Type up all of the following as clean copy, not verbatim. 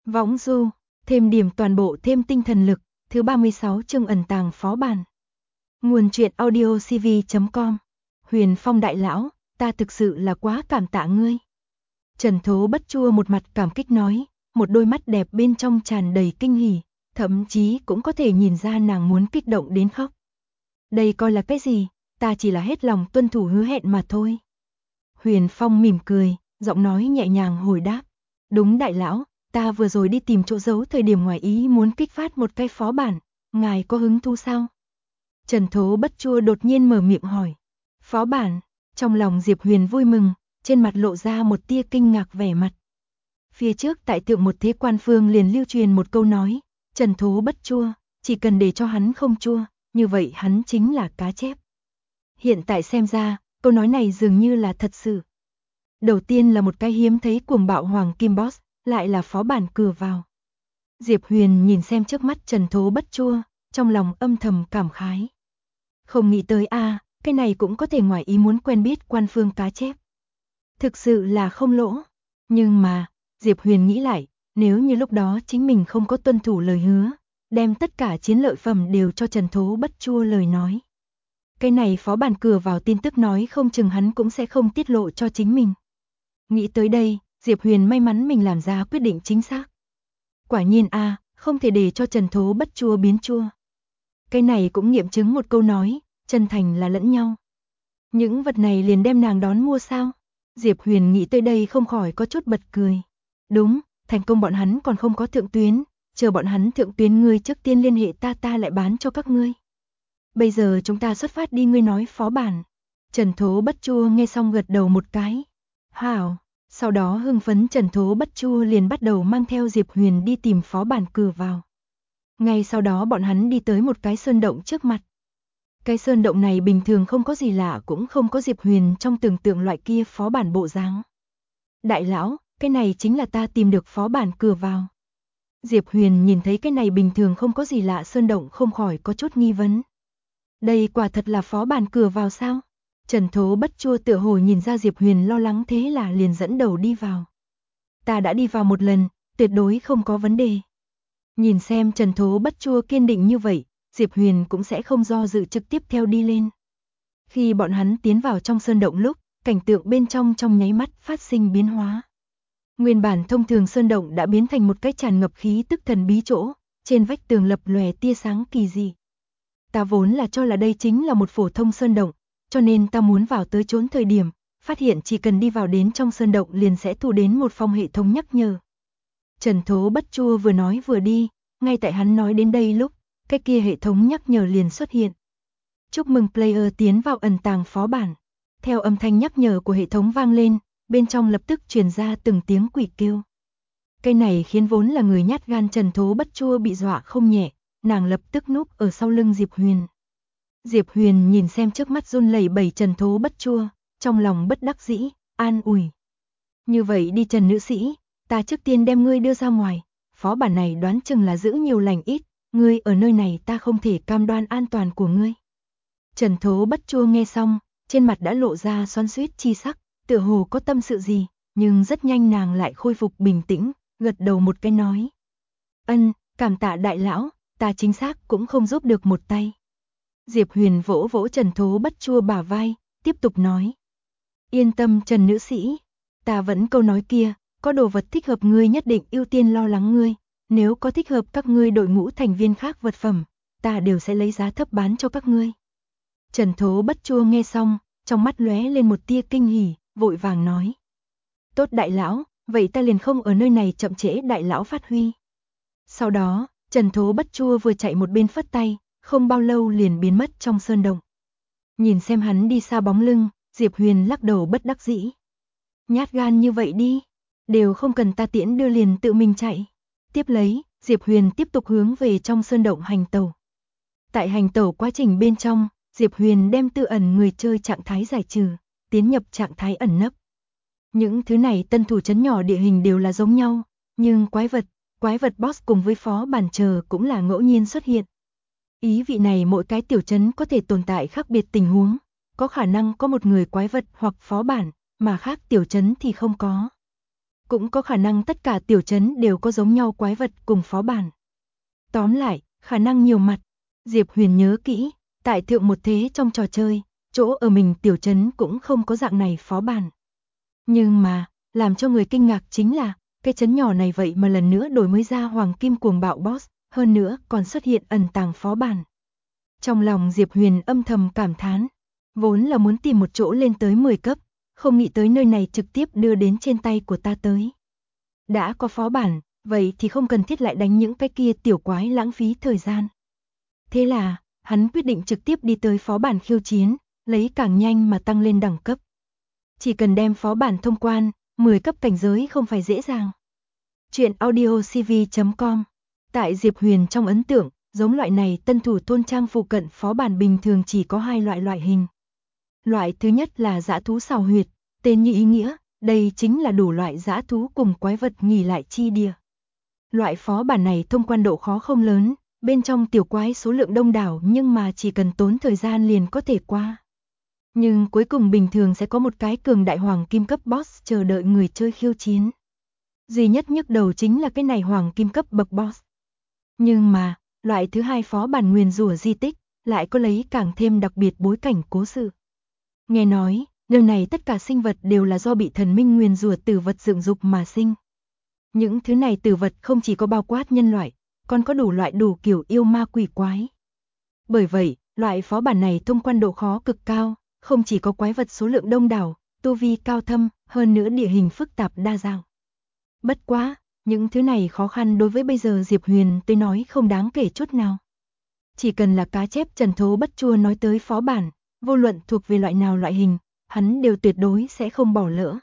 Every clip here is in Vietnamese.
Võng du, thêm điểm toàn bộ thêm tinh thần lực, thứ 36 chương ẩn tàng phó bản. Nguồn truyện audio cv.com. Huyền Phong đại lão, ta thực sự là quá cảm tạ ngươi. Trần Thố Bất Chua một mặt cảm kích nói, một đôi mắt đẹp bên trong tràn đầy kinh hỉ, thậm chí cũng có thể nhìn ra nàng muốn kích động đến khóc. Đây coi là cái gì, ta chỉ là hết lòng tuân thủ hứa hẹn mà thôi. Huyền Phong mỉm cười, giọng nói nhẹ nhàng hồi đáp. Đúng đại lão, ta vừa rồi đi tìm chỗ giấu thời điểm ngoài ý muốn kích phát một cái phó bản, ngài có hứng thú sao? Trần Thố Bất Chua đột nhiên mở miệng hỏi. Phó bản, trong lòng Diệp Huyền vui mừng, trên mặt lộ ra một tia kinh ngạc vẻ mặt. Phía trước tại Thượng Một Thế Quan Phương liền lưu truyền một câu nói, Trần Thố Bất Chua, chỉ cần để cho hắn không chua, như vậy hắn chính là cá chép. Hiện tại xem ra, câu nói này dường như là thật sự. Đầu tiên là một cái hiếm thấy cuồng bạo hoàng kim boss, lại là phó bản cửa vào. Diệp Huyền nhìn xem trước mắt Trần Thố Bất Chua, trong lòng âm thầm cảm khái. Không nghĩ tới cái này cũng có thể ngoài ý muốn quen biết Quan Phương cá chép. Thực sự là không lỗ. Nhưng mà, Diệp Huyền nghĩ lại, nếu như lúc đó chính mình không có tuân thủ lời hứa, đem tất cả chiến lợi phẩm đều cho Trần Thố Bất Chua lời nói. Cái này phó bản cửa vào tin tức nói không chừng hắn cũng sẽ không tiết lộ cho chính mình. Nghĩ tới đây, Diệp Huyền may mắn mình làm ra quyết định chính xác. Quả nhiên không thể để cho Trần Thố Bất Chua biến chua. Cái này cũng nghiệm chứng một câu nói, chân thành là lẫn nhau. Những vật này liền đem nàng đón mua sao? Diệp Huyền nghĩ tới đây không khỏi có chút bật cười. Đúng, thành công bọn hắn còn không có thượng tuyến, chờ bọn hắn thượng tuyến ngươi trước tiên liên hệ ta lại bán cho các ngươi. Bây giờ chúng ta xuất phát đi, ngươi nói phó bản. Trần Thố Bất Chua nghe xong gật đầu một cái. Hảo. Sau đó hưng phấn Trần Thố Bất Chua liền bắt đầu mang theo Diệp Huyền đi tìm phó bản cửa vào. Ngay sau đó bọn hắn đi tới một cái sơn động trước mặt. Cái sơn động này bình thường không có gì lạ, cũng không có Diệp Huyền trong tưởng tượng loại kia phó bản bộ dáng. Đại lão, cái này chính là ta tìm được phó bản cửa vào. Diệp Huyền nhìn thấy cái này bình thường không có gì lạ sơn động không khỏi có chút nghi vấn. Đây quả thật là phó bản cửa vào sao? Trần Thố Bất Chua tựa hồ nhìn ra Diệp Huyền lo lắng, thế là liền dẫn đầu đi vào. Ta đã đi vào một lần, tuyệt đối không có vấn đề. Nhìn xem Trần Thố Bất Chua kiên định như vậy, Diệp Huyền cũng sẽ không do dự trực tiếp theo đi lên. Khi bọn hắn tiến vào trong sơn động lúc, cảnh tượng bên trong nháy mắt phát sinh biến hóa. Nguyên bản thông thường sơn động đã biến thành một cái tràn ngập khí tức thần bí chỗ, trên vách tường lập lòe tia sáng kỳ dị. Ta vốn là cho là đây chính là một phổ thông sơn động, cho nên ta muốn vào tới trốn thời điểm, phát hiện chỉ cần đi vào đến trong sơn động liền sẽ thu đến một phong hệ thống nhắc nhở. Trần Thố Bất Chua vừa nói vừa đi, ngay tại hắn nói đến đây lúc, cái kia hệ thống nhắc nhở liền xuất hiện. Chúc mừng player tiến vào ẩn tàng phó bản. Theo âm thanh nhắc nhở của hệ thống vang lên, bên trong lập tức truyền ra từng tiếng quỷ kêu. Cái này khiến vốn là người nhát gan Trần Thố Bất Chua bị dọa không nhẹ, nàng lập tức núp ở sau lưng Diệp Huyền. Diệp Huyền nhìn xem trước mắt run lẩy bẩy Trần Thố Bất Chua, trong lòng bất đắc dĩ, an ủi. Như vậy đi Trần nữ sĩ, ta trước tiên đem ngươi đưa ra ngoài, phó bản này đoán chừng là giữ nhiều lành ít, ngươi ở nơi này ta không thể cam đoan an toàn của ngươi. Trần Thố Bất Chua nghe xong, trên mặt đã lộ ra xoắn xuýt chi sắc, tựa hồ có tâm sự gì, nhưng rất nhanh nàng lại khôi phục bình tĩnh, gật đầu một cái nói. Cảm tạ đại lão, ta chính xác cũng không giúp được một tay. Diệp Huyền vỗ vỗ Trần Thố Bất Chua bả vai, tiếp tục nói. Yên tâm Trần nữ sĩ, ta vẫn câu nói kia, có đồ vật thích hợp ngươi nhất định ưu tiên lo lắng ngươi, nếu có thích hợp các ngươi đội ngũ thành viên khác vật phẩm, ta đều sẽ lấy giá thấp bán cho các ngươi. Trần Thố Bất Chua nghe xong, trong mắt lóe lên một tia kinh hỉ, vội vàng nói. Tốt đại lão, vậy ta liền không ở nơi này chậm trễ đại lão phát huy. Sau đó, Trần Thố Bất Chua vừa chạy một bên phất tay, không bao lâu liền biến mất trong sơn động. Nhìn xem hắn đi xa bóng lưng, Diệp Huyền lắc đầu bất đắc dĩ. Nhát gan như vậy đi, đều không cần ta tiễn đưa liền tự mình chạy. Tiếp lấy, Diệp Huyền tiếp tục hướng về trong sơn động hành tẩu. Tại hành tẩu quá trình bên trong, Diệp Huyền đem tự ẩn người chơi trạng thái giải trừ, tiến nhập trạng thái ẩn nấp. Những thứ này tân thủ trấn nhỏ địa hình đều là giống nhau, nhưng quái vật boss cùng với phó bản chờ cũng là ngẫu nhiên xuất hiện. Ý vị này mỗi cái tiểu trấn có thể tồn tại khác biệt tình huống, có khả năng có một người quái vật hoặc phó bản, mà khác tiểu trấn thì không có. cũng có khả năng tất cả tiểu trấn đều có giống nhau quái vật cùng phó bản. Tóm lại, khả năng nhiều mặt. Diệp Huyền nhớ kỹ, tại thượng một thế trong trò chơi, chỗ ở mình tiểu trấn cũng không có dạng này phó bản. Nhưng mà, làm cho người kinh ngạc chính là, cái trấn nhỏ này vậy mà lần nữa đổi mới ra hoàng kim cuồng bạo boss, hơn nữa còn xuất hiện ẩn tàng phó bản. Trong lòng Diệp Huyền âm thầm cảm thán, vốn là muốn tìm một chỗ lên tới 10 cấp, không nghĩ tới nơi này trực tiếp đưa đến trên tay của ta tới. Đã có phó bản, vậy thì không cần thiết lại đánh những cái kia tiểu quái lãng phí thời gian. Thế là, hắn quyết định trực tiếp đi tới phó bản khiêu chiến, lấy càng nhanh mà tăng lên đẳng cấp. Chỉ cần đem phó bản thông quan, 10 cấp cảnh giới không phải dễ dàng. Chuyện audiocv.com. Tại Diệp Huyền trong ấn tượng, giống loại này tân thủ thôn trang phụ cận phó bản bình thường chỉ có hai loại hình. Loại thứ nhất là dã thú xào huyệt, tên như ý nghĩa, đây chính là đủ loại dã thú cùng quái vật nghỉ lại chi địa. Loại phó bản này thông quan độ khó không lớn, bên trong tiểu quái số lượng đông đảo nhưng mà chỉ cần tốn thời gian liền có thể qua. Nhưng cuối cùng bình thường sẽ có một cái cường đại hoàng kim cấp boss chờ đợi người chơi khiêu chiến. Duy nhất nhức đầu chính là cái này hoàng kim cấp bậc boss. Nhưng mà, loại thứ hai phó bản nguyền rủa di tích, lại có lấy càng thêm đặc biệt bối cảnh cố sự. Nghe nói, nơi này tất cả sinh vật đều là do bị thần minh nguyền rủa tử vật dựng dục mà sinh. Những thứ này tử vật không chỉ có bao quát nhân loại, còn có đủ loại đủ kiểu yêu ma quỷ quái. Bởi vậy, loại phó bản này thông quan độ khó cực cao, không chỉ có quái vật số lượng đông đảo, tu vi cao thâm, hơn nữa địa hình phức tạp đa dạng. Bất quá, những thứ này khó khăn đối với bây giờ Diệp Huyền tôi nói không đáng kể chút nào. Chỉ cần là cá chép trần thố bất chua nói tới phó bản, vô luận thuộc về loại nào loại hình, hắn đều tuyệt đối sẽ không bỏ lỡ.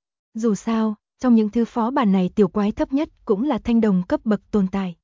Dù sao, trong những thứ phó bản này tiểu quái thấp nhất cũng là thanh đồng cấp bậc tồn tại.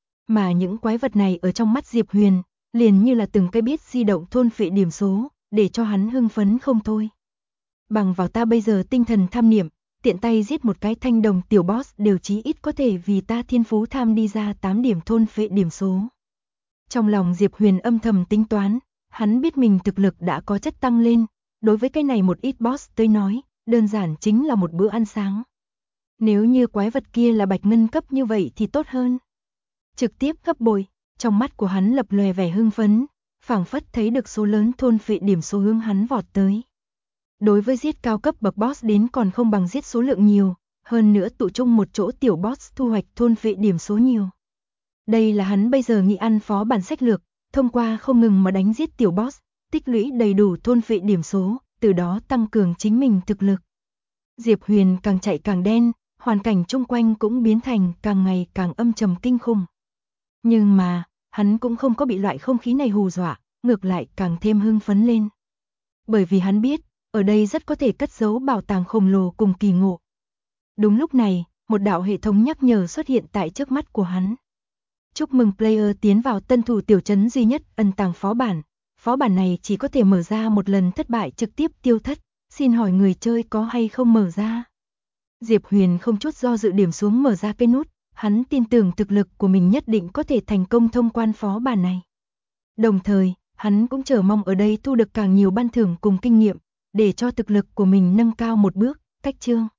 Mà những quái vật này ở trong mắt Diệp Huyền, liền như là từng cái biết di động thôn phệ điểm số, để cho hắn hưng phấn không thôi. Bằng vào ta bây giờ tinh thần tham niệm, tiện tay giết một cái thanh đồng tiểu boss đều chí ít có thể vì ta thiên phú tham đi ra 8 điểm thôn phệ điểm số. Trong lòng Diệp Huyền âm thầm tính toán, hắn biết mình thực lực đã có chất tăng lên, đối với cái này một ít boss tới nói, đơn giản chính là một bữa ăn sáng. Nếu như quái vật kia là bạch ngân cấp như vậy thì tốt hơn. Trực tiếp gấp bội, trong mắt của hắn lập lòe vẻ hưng phấn, phảng phất thấy được số lớn thôn phệ điểm số hướng hắn vọt tới. Đối với giết cao cấp bậc boss đến còn không bằng giết số lượng nhiều, hơn nữa tụ chung một chỗ tiểu boss thu hoạch thôn phệ điểm số nhiều. Đây là hắn bây giờ nghĩ ăn phó bản sách lược, thông qua không ngừng mà đánh giết tiểu boss, tích lũy đầy đủ thôn phệ điểm số, từ đó tăng cường chính mình thực lực. Diệp Huyền càng chạy càng đen, hoàn cảnh chung quanh cũng biến thành càng ngày càng âm trầm kinh khủng. Nhưng mà, hắn cũng không có bị loại không khí này hù dọa, ngược lại càng thêm hưng phấn lên. Bởi vì hắn biết, ở đây rất có thể cất giấu bảo tàng khổng lồ cùng kỳ ngộ. Đúng lúc này, một đạo hệ thống nhắc nhở xuất hiện tại trước mắt của hắn. Chúc mừng player tiến vào tân thủ tiểu trấn duy nhất ẩn tàng phó bản. Phó bản này chỉ có thể mở ra một lần, thất bại trực tiếp tiêu thất. Xin hỏi người chơi có hay không mở ra? Diệp Huyền không chút do dự điểm xuống mở ra cái nút. Hắn tin tưởng thực lực của mình nhất định có thể thành công thông quan phó bản này. Đồng thời, hắn cũng chờ mong ở đây thu được càng nhiều ban thưởng cùng kinh nghiệm, để cho thực lực của mình nâng cao một bước. Cách chương